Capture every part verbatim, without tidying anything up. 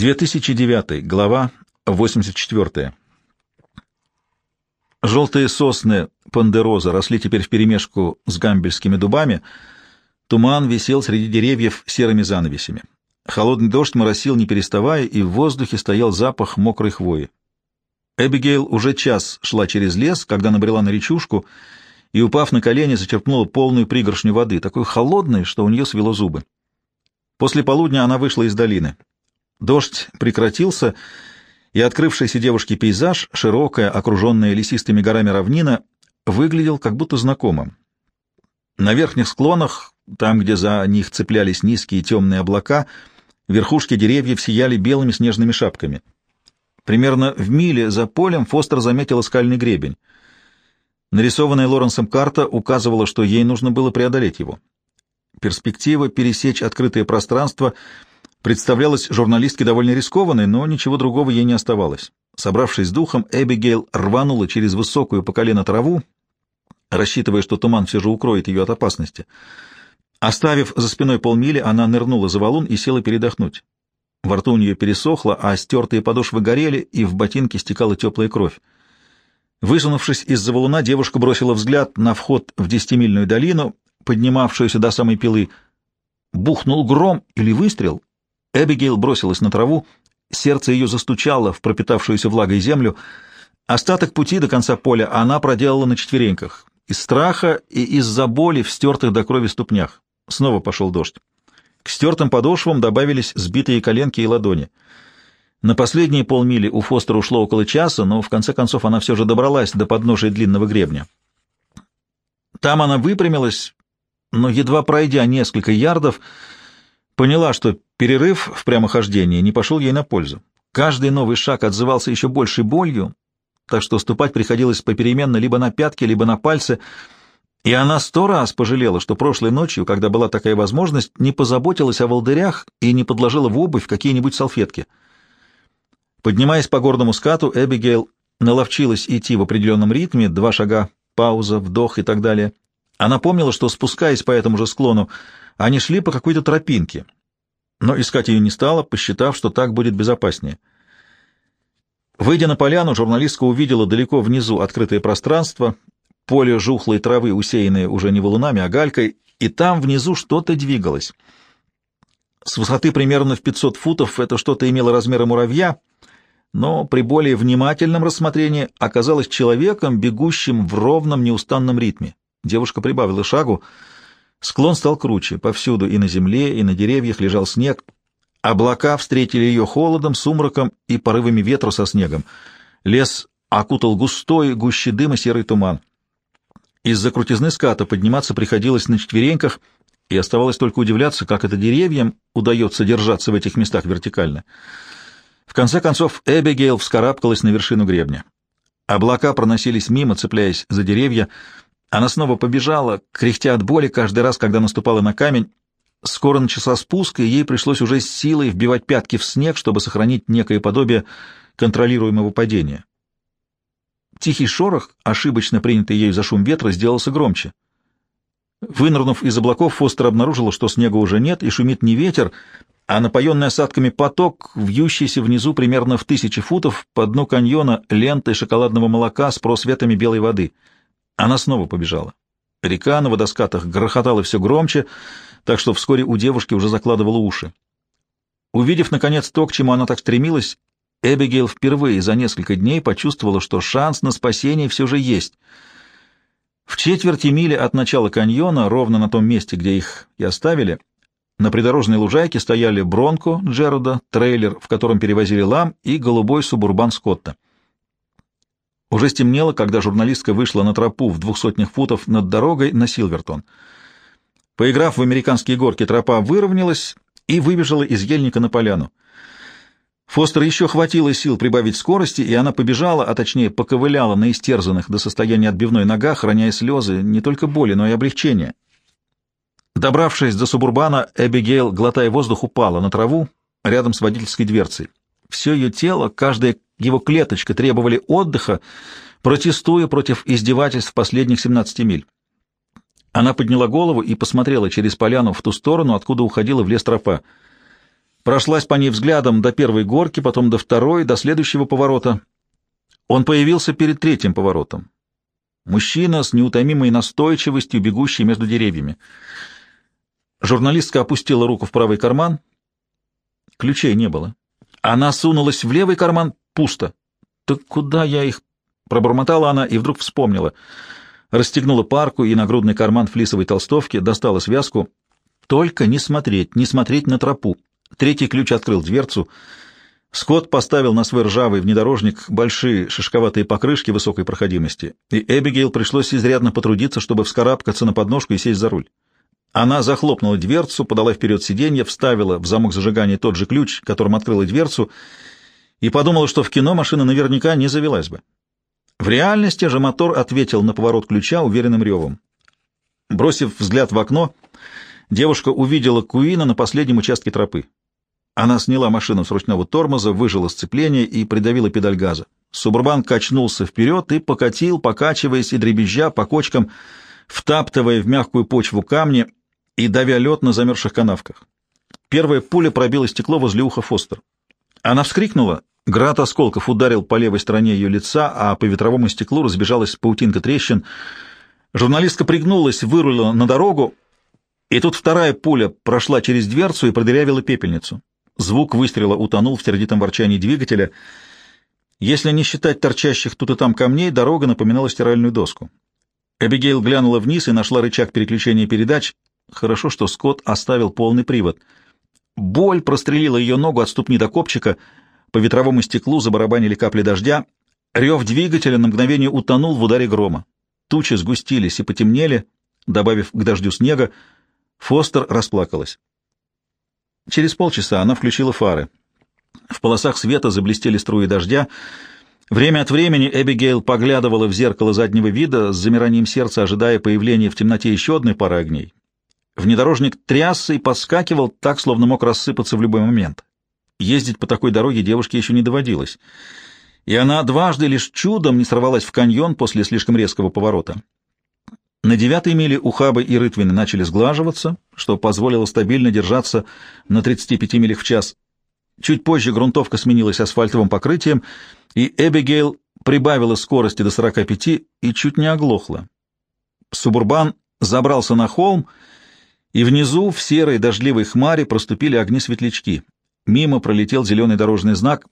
две тысячи девятый, глава восемьдесят четыре. Желтые сосны Пандероза росли теперь вперемешку с гамбельскими дубами. Туман висел среди деревьев серыми занавесями. Холодный дождь моросил не переставая, и в воздухе стоял запах мокрой хвои. Эбигейл уже час шла через лес, когда набрела на речушку и, упав на колени, зачерпнула полную пригоршню воды, такой холодной, что у нее свело зубы. После полудня она вышла из долины. Дождь прекратился, и открывшийся девушке пейзаж, широкая, окруженная лесистыми горами равнина, выглядел как будто знакомым. На верхних склонах, там, где за них цеплялись низкие темные облака, верхушки деревьев сияли белыми снежными шапками. Примерно в миле за полем Фостер заметила скальный гребень. Нарисованная Лоренсом карта указывала, что ей нужно было преодолеть его. Перспектива пересечь открытое пространство представлялась журналистке довольно рискованной, но ничего другого ей не оставалось. Собравшись с духом, Эбигейл рванула через высокую по колено траву, рассчитывая, что туман все же укроет ее от опасности. Оставив за спиной полмили, она нырнула за валун и села передохнуть. Во рту у нее пересохло, а стертые подошвы горели, и в ботинке стекала теплая кровь. Высунувшись из-за валуна, девушка бросила взгляд на вход в десятимильную долину, поднимавшуюся до самой Пилы. Бухнул гром или выстрел. Эбигейл бросилась на траву, сердце ее застучало в пропитавшуюся влагой землю. Остаток пути до конца поля она проделала на четвереньках, из страха и из-за боли в стертых до крови ступнях. Снова пошел дождь. К стертым подошвам добавились сбитые коленки и ладони. На последние полмили у Фостера ушло около часа, но в конце концов она все же добралась до подножия длинного гребня. Там она выпрямилась, но, едва пройдя несколько ярдов, поняла, что перерыв в прямохождении не пошел ей на пользу. Каждый новый шаг отзывался еще большей болью, так что ступать приходилось попеременно либо на пятки, либо на пальцы, и она сто раз пожалела, что прошлой ночью, когда была такая возможность, не позаботилась о волдырях и не подложила в обувь какие-нибудь салфетки. Поднимаясь по горному скату, Эбигейл наловчилась идти в определенном ритме, два шага, пауза, вдох и так далее. Она помнила, что, спускаясь по этому же склону, они шли по какой-то тропинке, но искать ее не стала, посчитав, что так будет безопаснее. Выйдя на поляну, журналистка увидела далеко внизу открытое пространство, поле жухлой травы, усеянное уже не валунами, а галькой, и там внизу что-то двигалось. С высоты примерно в пятьсот футов это что-то имело размеры муравья, но при более внимательном рассмотрении оказалось человеком, бегущим в ровном неустанном ритме. Девушка прибавила шагу. Склон стал круче. Повсюду и на земле, и на деревьях лежал снег. Облака встретили ее холодом, сумраком и порывами ветра со снегом. Лес окутал густой, гуще дыма серый туман. Из-за крутизны ската подниматься приходилось на четвереньках, и оставалось только удивляться, как это деревьям удается держаться в этих местах вертикально. В конце концов Эбигейл вскарабкалась на вершину гребня. Облака проносились мимо, цепляясь за деревья. Она снова побежала, кряхтя от боли каждый раз, когда наступала на камень. Скоро начался спуск, и ей пришлось уже с силой вбивать пятки в снег, чтобы сохранить некое подобие контролируемого падения. Тихий шорох, ошибочно принятый ею за шум ветра, сделался громче. Вынырнув из облаков, Фостер обнаружила, что снега уже нет, и шумит не ветер, а напоенный осадками поток, вьющийся внизу примерно в тысячи футов по дну каньона лентой шоколадного молока с просветами белой воды. Она снова побежала. Река на водоскатах грохотала все громче, так что вскоре у девушки уже закладывало уши. Увидев, наконец, то, к чему она так стремилась, Эбигейл впервые за несколько дней почувствовала, что шанс на спасение все же есть. В четверти мили от начала каньона, ровно на том месте, где их и оставили, на придорожной лужайке стояли Бронко Джеруда, трейлер, в котором перевозили лам, и голубой субурбан Скотта. Уже стемнело, когда журналистка вышла на тропу в двух сотнях футов над дорогой на Силвертон. Поиграв в американские горки, тропа выровнялась и выбежала из ельника на поляну. Фостер еще хватило сил прибавить скорости, и она побежала, а точнее поковыляла на истерзанных до состояния отбивной ногах, роняя слезы не только боли, но и облегчения. Добравшись до субурбана, Эбигейл, глотая воздух, упала на траву рядом с водительской дверцей. Все ее тело, каждая его клеточка требовали отдыха, протестуя против издевательств последних семнадцати миль. Она подняла голову и посмотрела через поляну в ту сторону, откуда уходила в лес тропа. прошлась по ней взглядом до первой горки, потом до второй, до следующего поворота. Он появился перед третьим поворотом. Мужчина с неутомимой настойчивостью, бегущий между деревьями. Журналистка опустила руку в правый карман. Ключей не было. Она сунулась в левый карман. Пусто. «Так куда я их?» — пробормотала она и вдруг вспомнила. Расстегнула парку и нагрудный карман флисовой толстовки, достала связку. Только не смотреть, не смотреть на тропу. Третий ключ открыл дверцу. Скотт поставил на свой ржавый внедорожник большие шишковатые покрышки высокой проходимости, и Эбигейл пришлось изрядно потрудиться, чтобы вскарабкаться на подножку и сесть за руль. Она захлопнула дверцу, подала вперед сиденье, вставила в замок зажигания тот же ключ, которым открыла дверцу, и подумала, что в кино машина наверняка не завелась бы. В реальности же мотор ответил на поворот ключа уверенным ревом. Бросив взгляд в окно, девушка увидела Куина на последнем участке тропы. Она сняла машину с ручного тормоза, выжала сцепление и придавила педаль газа. Субурбан качнулся вперед и покатил, покачиваясь и дребезжа по кочкам, втаптывая в мягкую почву камни и давя лед на замерзших канавках. Первая пуля пробила стекло возле уха Фостер. Она вскрикнула. Град осколков ударил по левой стороне ее лица, а по ветровому стеклу разбежалась паутинка трещин. Журналистка пригнулась, вырулила на дорогу, и тут вторая пуля прошла через дверцу и продырявила пепельницу. Звук выстрела утонул в сердитом ворчании двигателя. Если не считать торчащих тут и там камней, дорога напоминала стиральную доску. Эбигейл глянула вниз и нашла рычаг переключения передач. Хорошо, что Скотт оставил полный привод. Боль прострелила ее ногу от ступни до копчика. По ветровому стеклу забарабанили капли дождя. Рев двигателя на мгновение утонул в ударе грома. Тучи сгустились и потемнели, добавив к дождю снега. Фостер расплакалась. Через полчаса она включила фары. В полосах света заблестели струи дождя. Время от времени Эбигейл поглядывала в зеркало заднего вида с замиранием сердца, ожидая появления в темноте еще одной пары огней. Внедорожник трясся и подскакивал так, словно мог рассыпаться в любой момент. Ездить по такой дороге девушке еще не доводилось, и она дважды лишь чудом не сорвалась в каньон после слишком резкого поворота. На девятой миле ухабы и рытвины начали сглаживаться, что позволило стабильно держаться на тридцати пяти милях в час. Чуть позже грунтовка сменилась асфальтовым покрытием, и Эбигейл прибавила скорости до сорока пяти и чуть не оглохла. Субурбан забрался на холм, и внизу в серой дождливой хмаре проступили огни-светлячки. Мимо пролетел зеленый дорожный знак.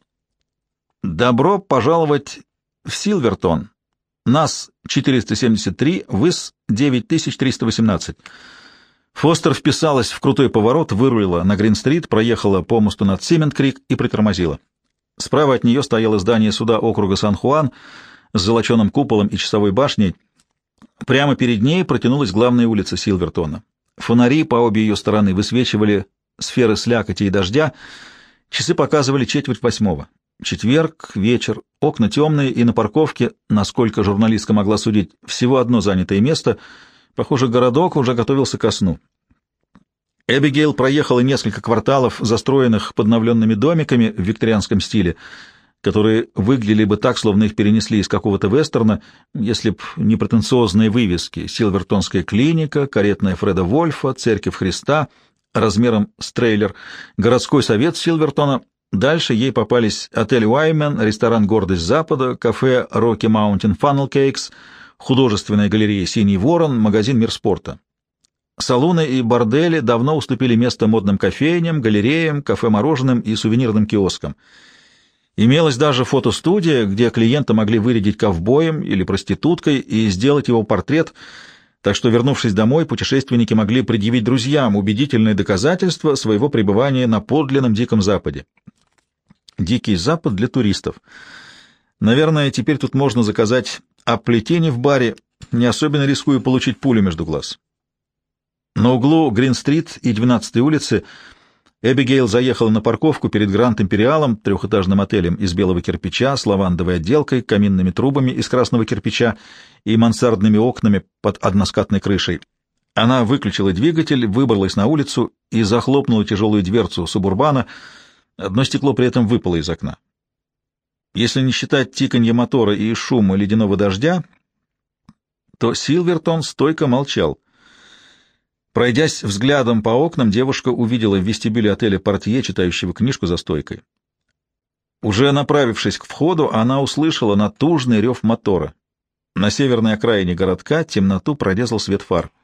«Добро пожаловать в Силвертон. Нас четыреста семьдесят три, выс девять тысяч триста восемнадцать». Фостер вписалась в крутой поворот, вырулила на Грин-стрит, проехала по мосту над Симмент-крик и притормозила. Справа от нее стояло здание суда округа Сан-Хуан с золоченым куполом и часовой башней. Прямо перед ней протянулась главная улица Силвертона. Фонари по обе ее стороны высвечивали сферы слякоти и дождя. Часы показывали четверть восьмого. Четверг, вечер, окна темные, и на парковке, насколько журналистка могла судить, всего одно занятое место. Похоже, городок уже готовился ко сну. Эбигейл проехала несколько кварталов, застроенных подновленными домиками в викторианском стиле, которые выглядели бы так, словно их перенесли из какого-то вестерна, если б не претенциозные вывески: Силвертонская клиника, каретная Фреда Вольфа, церковь Христа размером с трейлер, городской совет Силвертона. Дальше ей попались отель Уаймен, ресторан «Гордость Запада», кафе «Роки Маунтин Фаннел Кейкс», художественная галерея «Синий ворон», магазин «Мир спорта». Салоны и бордели давно уступили место модным кофейням, галереям, кафе-мороженым и сувенирным киоскам. Имелась даже фотостудия, где клиента могли вырядить ковбоем или проституткой и сделать его портрет, так что, вернувшись домой, путешественники могли предъявить друзьям убедительные доказательства своего пребывания на подлинном Диком Западе. Дикий Запад для туристов. Наверное, теперь тут можно заказать апплетини в баре, не особенно рискуя получить пулю между глаз. На углу Грин-стрит и двенадцатой улицы Эбигейл заехала на парковку перед Гранд Империалом, трехэтажным отелем из белого кирпича с лавандовой отделкой, каминными трубами из красного кирпича и мансардными окнами под односкатной крышей. Она выключила двигатель, выбралась на улицу и захлопнула тяжелую дверцу субурбана. Одно стекло при этом выпало из окна. Если не считать тиканье мотора и шума ледяного дождя, то Силвертон стойко молчал. Пройдясь взглядом по окнам, девушка увидела в вестибюле отеля портье, читающего книжку за стойкой. Уже направившись к входу, она услышала натужный рев мотора. На северной окраине городка темноту прорезал свет фар.